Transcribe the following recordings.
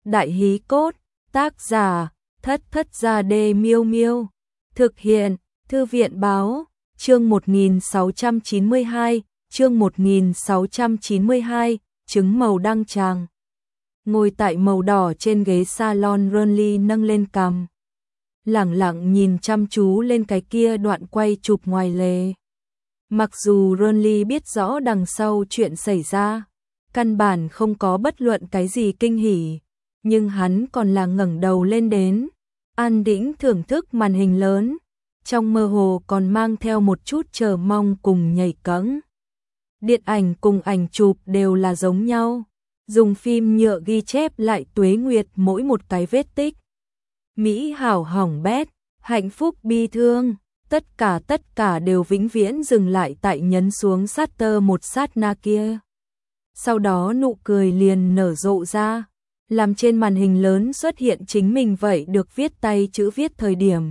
Đại hí cốt, tác giả, Thất Thất Gia Đê Miêu Miêu. Thực hiện, Thư viện báo, chương 1692, chương 1692, trứng màu đăng tràng. Ngồi tại màu đỏ trên ghế salon, Ronly nâng lên cằm, lẳng lặng nhìn chăm chú lên cái kia đoạn quay chụp ngoài lề. Mặc dù Ronly biết rõ đằng sau chuyện xảy ra, căn bản không có bất luận cái gì kinh hỉ, nhưng hắn còn là ngẩng đầu lên đến, an tĩnh thưởng thức màn hình lớn, trong mơ hồ còn mang theo một chút chờ mong cùng nhảy cẫng. Điện ảnh cùng ảnh chụp đều là giống nhau, dùng phim nhựa ghi chép lại tuế nguyệt mỗi một cái vết tích. Mỹ hảo hỏng bét, hạnh phúc bi thương, tất cả đều vĩnh viễn dừng lại tại nhấn xuống shutter một sát na kia. Sau đó nụ cười liền nở rộ ra, làm trên màn hình lớn xuất hiện chính mình vậy được viết tay chữ viết thời điểm.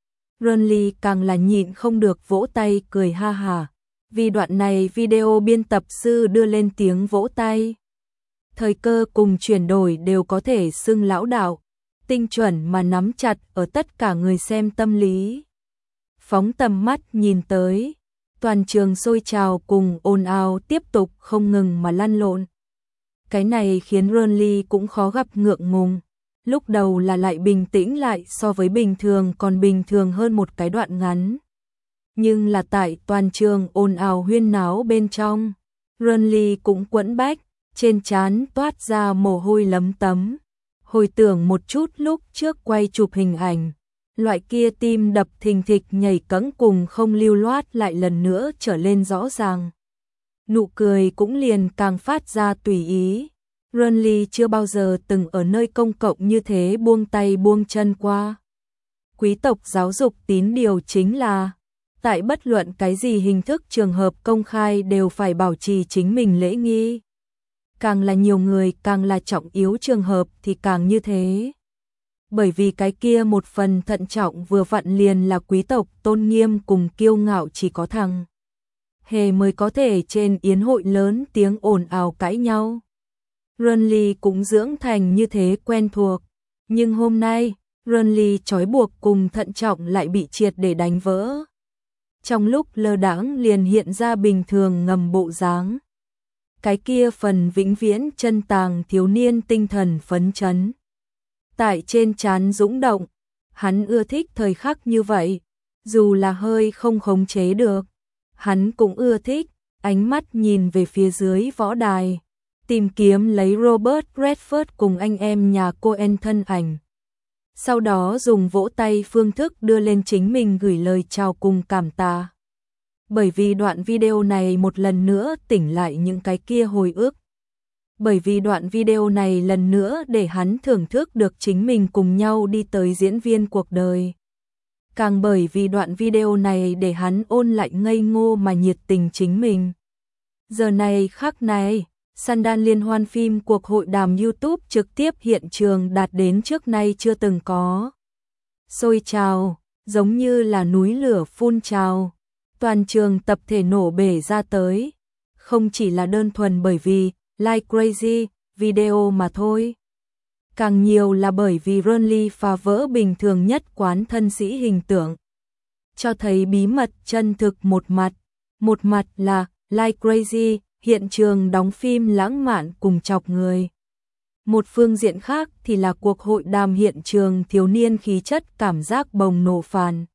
Ronly càng là nhịn không được vỗ tay cười ha hả, vì đoạn này video biên tập sư đưa lên tiếng vỗ tay. Thời cơ cùng chuyển đổi đều có thể xưng lão đạo, tinh chuẩn mà nắm chặt ở tất cả người xem tâm lý. Phóng tầm mắt nhìn tới, toàn trường sôi trào cùng ồn ào tiếp tục không ngừng mà lăn lộn. Cái này khiến Ronly cũng khó gặp ngượng ngùng, lúc đầu là lại bình tĩnh lại so với bình thường còn bình thường hơn một cái đoạn ngắn. Nhưng là tại toàn trường ồn ào huyên náo bên trong, Ronly cũng quẫn bách, trên trán toát ra mồ hôi lấm tấm. Hồi tưởng một chút lúc trước quay chụp hình ảnh, loại kia tim đập thình thịch nhảy cẫng cùng không lưu loát lại lần nữa trở lên rõ ràng. Nụ cười cũng liền càng phát ra tùy ý. Ronly chưa bao giờ từng ở nơi công cộng như thế buông tay buông chân qua. Quý tộc giáo dục tín điều chính là, tại bất luận cái gì hình thức trường hợp công khai đều phải bảo trì chính mình lễ nghi. Càng là nhiều người càng là trọng yếu trường hợp thì càng như thế. Bởi vì cái kia một phần thận trọng vừa vặn liền là quý tộc tôn nghiêm cùng kiêu ngạo chỉ có thằng hề mới có thể trên yến hội lớn tiếng ồn ào cãi nhau. Ronly cũng dưỡng thành như thế quen thuộc, nhưng hôm nay, Ronly trói buộc cùng thận trọng lại bị triệt để đánh vỡ. Trong lúc lơ đãng liền hiện ra bình thường ngầm bộ dáng. Cái kia phần vĩnh viễn chân tàng thiếu niên tinh thần phấn chấn. Tại trên trán dũng động, hắn ưa thích thời khắc như vậy, dù là hơi không khống chế được. Hắn cũng ưa thích, ánh mắt nhìn về phía dưới võ đài, tìm kiếm lấy Robert Redford cùng anh em nhà Coen thân ảnh. Sau đó dùng vỗ tay phương thức đưa lên chính mình gửi lời chào cùng cảm tạ. Bởi vì đoạn video này một lần nữa tỉnh lại những cái kia hồi ức. Bởi vì đoạn video này lần nữa để hắn thưởng thức được chính mình cùng nhau đi tới diễn viên cuộc đời. Càng bởi vì đoạn video này để hắn ôn lại ngây ngô mà nhiệt tình chính mình. Giờ này khắc này, Sundance liên hoan phim cuộc hội đàm YouTube trực tiếp hiện trường đạt đến trước nay chưa từng có. Sôi trào, giống như là núi lửa phun trào. Toàn trường tập thể nổ bể ra tới. Không chỉ là đơn thuần bởi vì Like Crazy video mà thôi. Càng nhiều là bởi vì Ronly phá vỡ bình thường nhất quán thân sĩ hình tượng. Cho thấy bí mật chân thực một mặt là Like Crazy, hiện trường đóng phim lãng mạn cùng chọc người. Một phương diện khác thì là cuộc hội đàm hiện trường thiếu niên khí chất cảm giác bồng nổ phàn.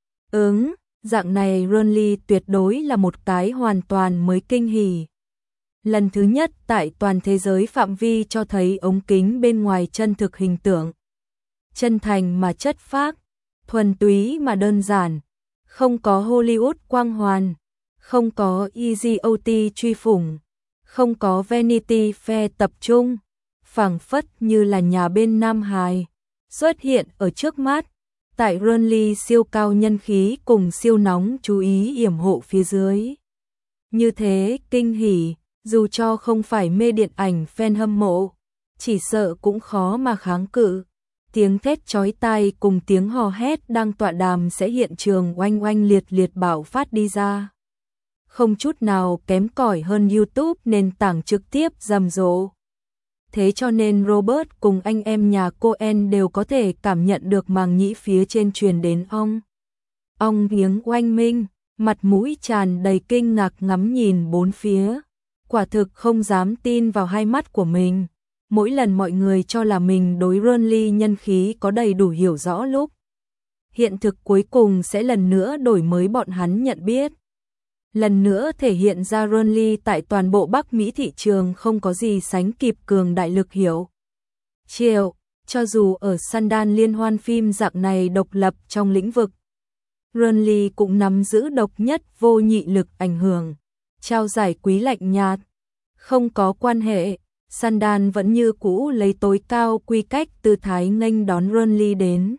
Dạng này Ronly tuyệt đối là một cái hoàn toàn mới kinh hỉ. Lần thứ nhất tại toàn thế giới phạm vi cho thấy ống kính bên ngoài chân thực hình tượng. Chân thành mà chất phác, thuần túy mà đơn giản, không có Hollywood quang hoàn, không có Easy OT truy phủng, không có Vanity Fair tập trung, phảng phất như là nhà bên Nam Hải xuất hiện ở trước mắt. Tại Ronly siêu cao nhân khí cùng siêu nóng chú ý yểm hộ phía dưới. Như thế kinh hỉ, dù cho không phải mê điện ảnh fan hâm mộ, chỉ sợ cũng khó mà kháng cự. Tiếng thét chói tai cùng tiếng hò hét đang tọa đàm sẽ hiện trường oanh oanh liệt liệt bạo phát đi ra. Không chút nào kém cỏi hơn YouTube nền tảng trực tiếp rầm rộ. thế cho nên Robert cùng anh em nhà Coen đều có thể cảm nhận được màng nhĩ phía trên truyền đến ong tiếng oanh minh, mặt mũi tràn đầy kinh ngạc ngắm nhìn bốn phía, quả thực không dám tin vào hai mắt của mình. Mỗi lần mọi người cho là mình đối Renly nhân khí có đầy đủ hiểu rõ lúc hiện thực cuối cùng sẽ lần nữa đổi mới bọn hắn nhận biết. Lần nữa thể hiện ra Renly tại toàn bộ Bắc Mỹ thị trường không có gì sánh kịp cường đại lực hiểu. Triệu, cho dù ở Sundance liên hoan phim dạng này độc lập trong lĩnh vực, Renly cũng nắm giữ độc nhất vô nhị lực ảnh hưởng, trao giải quý lạnh nhạt. Không có quan hệ, Sundance vẫn như cũ lấy tối cao quy cách tư thái nghênh đón Renly đến.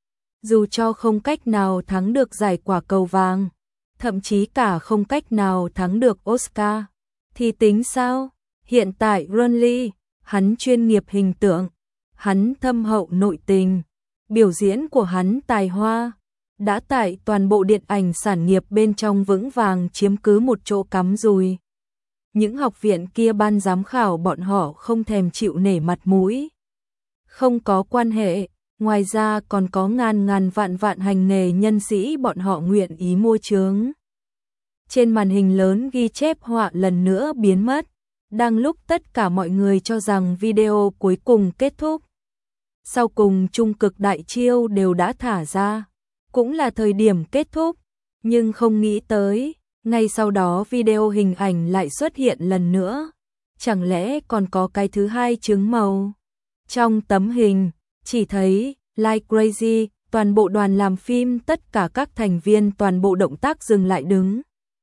Dù cho không cách nào thắng được giải quả cầu vàng, thậm chí cả không cách nào thắng được Oscar, thì tính sao? Hiện tại Renly, hắn chuyên nghiệp hình tượng, hắn thâm hậu nội tình, biểu diễn của hắn tài hoa, đã tại toàn bộ điện ảnh sản nghiệp bên trong vững vàng chiếm cứ một chỗ cắm rùi. Những học viện kia ban giám khảo bọn họ không thèm chịu nể mặt mũi. Không có quan hệ, ngoài ra còn có ngàn vạn hành nghề nhân sĩ bọn họ nguyện ý mua chướng. Trên màn hình lớn ghi chép họa lần nữa biến mất, đang lúc tất cả mọi người cho rằng video cuối cùng kết thúc. Sau cùng trung cực đại chiêu đều đã thả ra, cũng là thời điểm kết thúc, nhưng không nghĩ tới, ngay sau đó video hình ảnh lại xuất hiện lần nữa. Chẳng lẽ còn có cái thứ hai trứng màu? Trong tấm hình, chỉ thấy, like crazy, toàn bộ đoàn làm phim tất cả các thành viên toàn bộ động tác dừng lại đứng.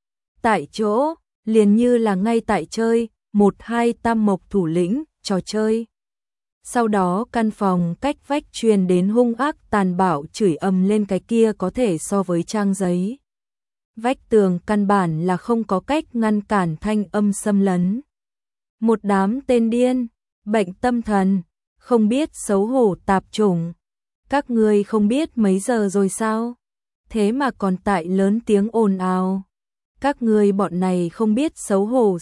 Tại chỗ, liền như là ngay tại chơi, 1-2 tam mộc thủ lĩnh, trò chơi. Sau đó căn phòng cách vách truyền đến hung ác tàn bạo chửi ầm lên cái kia có thể so với trang giấy. Vách tường căn bản là không có cách ngăn cản thanh âm xâm lấn. Một đám tên điên, bệnh tâm thần, không biết xấu hổ tạp chủng. Các ngươi không biết mấy giờ rồi sao? Thế mà còn tại lớn tiếng ồn ào. Các ngươi bọn này không biết xấu hổ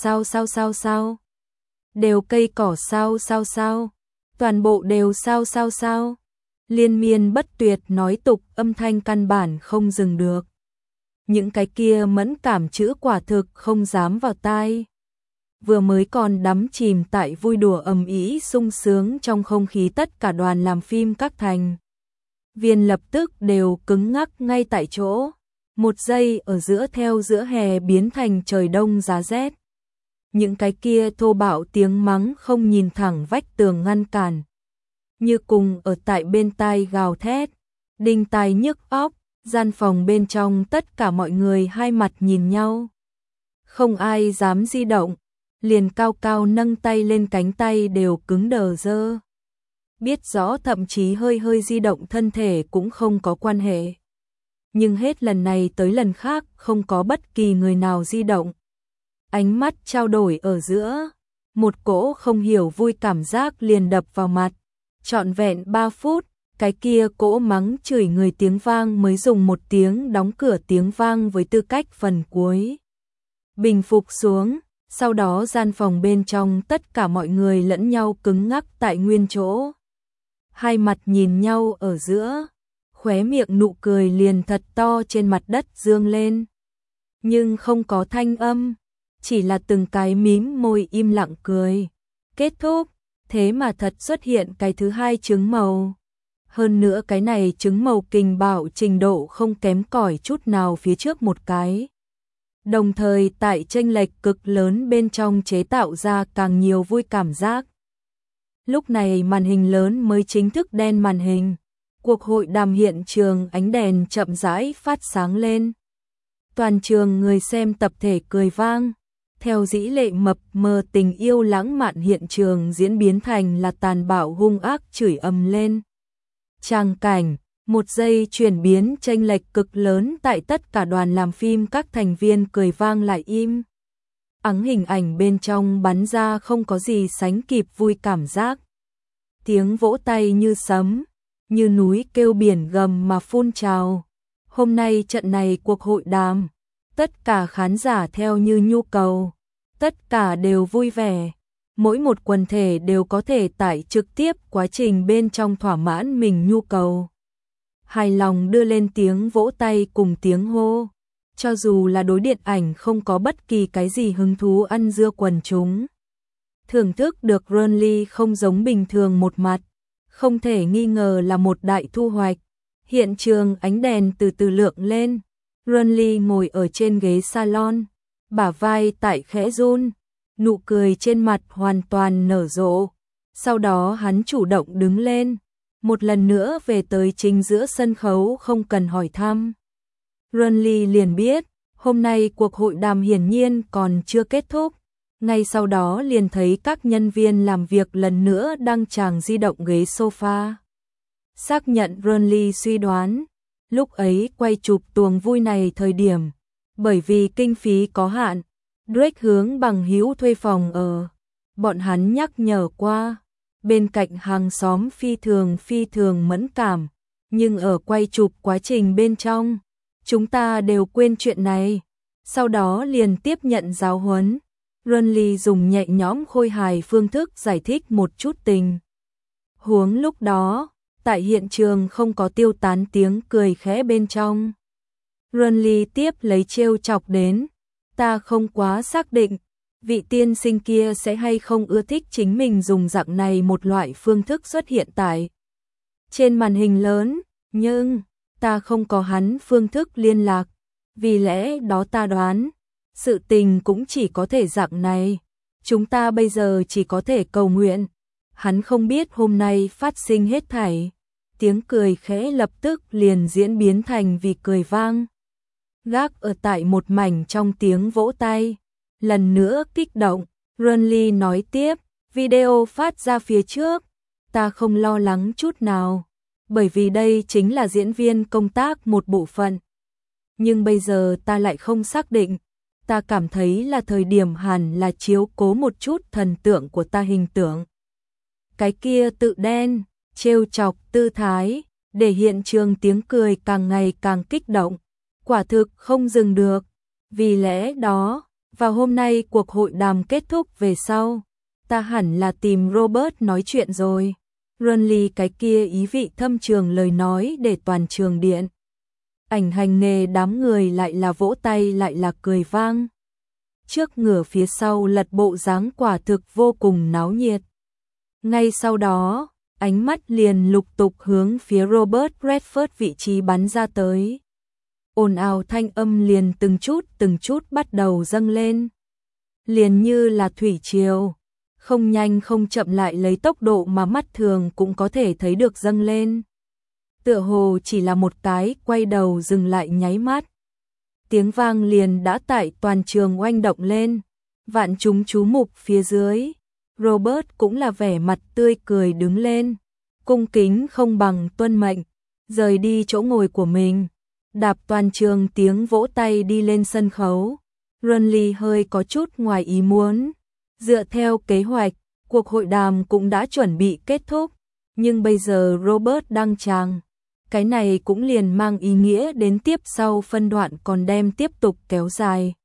sao? Đều cây cỏ sao? Toàn bộ đều sao? Liên miên bất tuyệt nói tục âm thanh căn bản không dừng được. Những cái kia mẫn cảm chữ quả thực không dám vào tai. Vừa mới còn đắm chìm tại vui đùa ầm ĩ sung sướng trong không khí, tất cả đoàn làm phim các thành viên lập tức đều cứng ngắc ngay tại chỗ. Một giây ở giữa theo giữa hè biến thành trời đông giá rét. Những cái kia thô bạo tiếng mắng không nhìn thẳng vách tường ngăn cản. Như cùng ở tại bên tai gào thét, đinh tai nhức óc, gian phòng bên trong tất cả mọi người hai mặt nhìn nhau. Không ai dám di động, liền cao cao nâng tay lên, cánh tay đều cứng đờ dơ. Biết rõ thậm chí hơi di động thân thể cũng không có quan hệ. Nhưng hết lần này tới lần khác không có bất kỳ người nào di động. Ánh mắt trao đổi ở giữa, một cỗ không hiểu vui cảm giác liền đập vào mặt. Trọn vẹn 3 phút, cái kia cỗ mắng chửi người tiếng vang mới dùng một tiếng đóng cửa tiếng vang với tư cách phần cuối. Bình phục xuống, sau đó gian phòng bên trong tất cả mọi người lẫn nhau cứng ngắc tại nguyên chỗ. Hai mặt nhìn nhau ở giữa, khóe miệng nụ cười liền thật to trên mặt đất dương lên. Nhưng không có thanh âm, chỉ là từng cái mím môi im lặng cười. Kết thúc, thế mà thật xuất hiện cái thứ hai trứng màu. Hơn nữa cái này trứng màu kình bạo trình độ không kém cỏi chút nào phía trước một cái. Đồng thời tại chênh lệch cực lớn bên trong chế tạo ra càng nhiều vui cảm giác. Lúc này màn hình lớn mới chính thức đen màn hình. Cuộc hội đàm hiện trường ánh đèn chậm rãi phát sáng lên. Toàn trường người xem tập thể cười vang. Theo dĩ lệ mập mờ tình yêu lãng mạn hiện trường diễn biến thành là tàn bạo hung ác chửi ầm lên. Tràng cảnh, một giây chuyển biến chênh lệch cực lớn tại tất cả đoàn làm phim, các thành viên cười vang lại im. Ắng hình ảnh bên trong bắn ra không có gì sánh kịp vui cảm giác. Tiếng vỗ tay như sấm, như núi kêu biển gầm mà phun trào. Hôm nay trận này cuộc hội đàm, tất cả khán giả theo như nhu cầu, tất cả đều vui vẻ. mỗi một quần thể đều có thể tải trực tiếp quá trình bên trong thỏa mãn mình nhu cầu. Hài lòng đưa lên tiếng vỗ tay cùng tiếng hô. Cho dù là đối điện ảnh không có bất kỳ cái gì hứng thú ăn dưa quần chúng. Thưởng thức được Renly không giống bình thường một mặt, không thể nghi ngờ là một đại thu hoạch. Hiện trường ánh đèn từ từ lượng lên, Renly ngồi ở trên ghế salon, bả vai tại khẽ run, nụ cười trên mặt hoàn toàn nở rộ. Sau đó hắn chủ động đứng lên, một lần nữa về tới chính giữa sân khấu không cần hỏi thăm. Renly liền biết, hôm nay cuộc hội đàm hiển nhiên còn chưa kết thúc. Ngay sau đó liền thấy các nhân viên làm việc lần nữa đăng tràng di động ghế sofa. Xác nhận Renly suy đoán, lúc ấy quay chụp tuồng vui này thời điểm, bởi vì kinh phí có hạn, Drake hướng bằng hữu thuê phòng ở. Bọn hắn nhắc nhở qua, bên cạnh hàng xóm phi thường mẫn cảm, nhưng ở quay chụp quá trình bên trong, chúng ta đều quên chuyện này. Sau đó liền tiếp nhận giáo huấn. Renly dùng nhẹ nhõm khôi hài phương thức giải thích một chút tình huống lúc đó, tại hiện trường không có tiêu tán tiếng cười khẽ bên trong. Renly tiếp lấy trêu chọc đến, ta không quá xác định, vị tiên sinh kia sẽ hay không ưa thích chính mình dùng dạng này một loại phương thức xuất hiện tại trên màn hình lớn, nhưng ta không có hắn phương thức liên lạc, vì lẽ đó ta đoán, sự tình cũng chỉ có thể dạng này, chúng ta bây giờ chỉ có thể cầu nguyện, hắn không biết hôm nay phát sinh hết thảy. Tiếng cười khẽ lập tức liền diễn biến thành vì cười vang. Gác ở tại một mảnh trong tiếng vỗ tay, lần nữa kích động, Renly nói tiếp, video phát ra phía trước, ta không lo lắng chút nào, bởi vì đây chính là diễn viên công tác một bộ phận. Nhưng bây giờ ta lại không xác định, ta cảm thấy là thời điểm hẳn là chiếu cố một chút thần tượng của ta hình tượng. Cái kia tự đen, trêu chọc tư thái, để hiện trường tiếng cười càng ngày càng kích động, quả thực không dừng được. Vì lẽ đó, vào hôm nay cuộc hội đàm kết thúc về sau, ta hẳn là tìm Robert nói chuyện rồi. Renly cái kia ý vị thâm trường lời nói để toàn trường điện ảnh hành nghề đám người lại là vỗ tay lại là cười vang. Trước ngửa phía sau lật bộ dáng quả thực vô cùng náo nhiệt. Ngay sau đó, ánh mắt liền lục tục hướng phía Robert Redford vị trí bắn ra tới. Ồn ào thanh âm liền từng chút bắt đầu dâng lên. Liền như là thủy triều, không nhanh không chậm lại lấy tốc độ mà mắt thường cũng có thể thấy được dâng lên. Tựa hồ chỉ là một cái quay đầu dừng lại nháy mắt. Tiếng vang liền đã tại toàn trường oanh động lên, vạn chúng chú mục phía dưới. Robert cũng là vẻ mặt tươi cười đứng lên, cung kính không bằng tuân mệnh, rời đi chỗ ngồi của mình, đạp toàn trường tiếng vỗ tay đi lên sân khấu. Renly hơi có chút ngoài ý muốn, dựa theo kế hoạch, cuộc hội đàm cũng đã chuẩn bị kết thúc, nhưng bây giờ Robert đăng tràng, cái này cũng liền mang ý nghĩa đến tiếp sau phân đoạn còn đem tiếp tục kéo dài.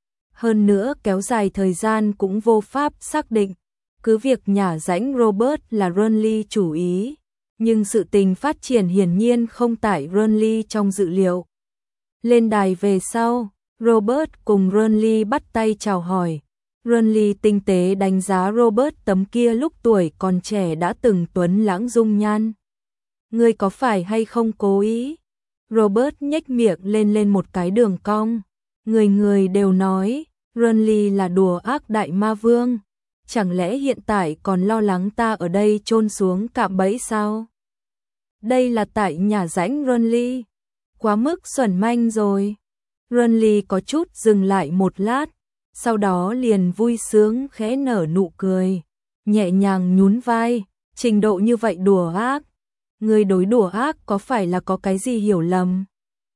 Hơn nữa kéo dài thời gian cũng vô pháp xác định, cứ việc nhả rãnh Robert là Renly chủ ý, nhưng sự tình phát triển hiển nhiên không tại Renly trong dự liệu. Lên đài về sau, Robert cùng Renly bắt tay chào hỏi. Renly tinh tế đánh giá Robert tấm kia lúc tuổi còn trẻ đã từng tuấn lãng dung nhan. Ngươi có phải hay không cố ý? Robert nhếch miệng lên một cái đường cong. Người đều nói, Renly là đùa ác đại ma vương. Chẳng lẽ hiện tại còn lo lắng ta ở đây chôn xuống cạm bẫy sao? Đây là tại nhà rãnh Renly. Quá mức xuẩn manh rồi. Renly có chút dừng lại một lát, sau đó liền vui sướng khẽ nở nụ cười, nhẹ nhàng nhún vai, trình độ như vậy đùa ác. Người đối đùa ác có phải là có cái gì hiểu lầm?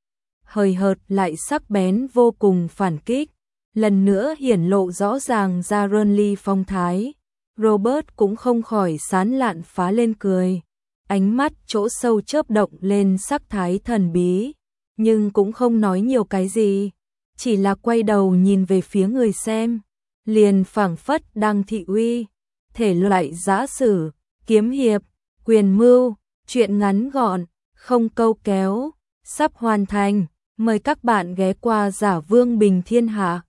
Hời hợt lại sắc bén vô cùng phản kích, lần nữa hiển lộ rõ ràng ra Renly phong thái. Robert cũng không khỏi sán lạn phá lên cười, ánh mắt chỗ sâu chớp động lên sắc thái thần bí, nhưng cũng không nói nhiều cái gì, chỉ là quay đầu nhìn về phía người xem, liền phảng phất đang thị uy, thể loại giã sử, kiếm hiệp, quyền mưu, truyện ngắn gọn, không câu kéo, sắp hoàn thành. Mời các bạn ghé qua Giả Vương Bình Thiên Hạ.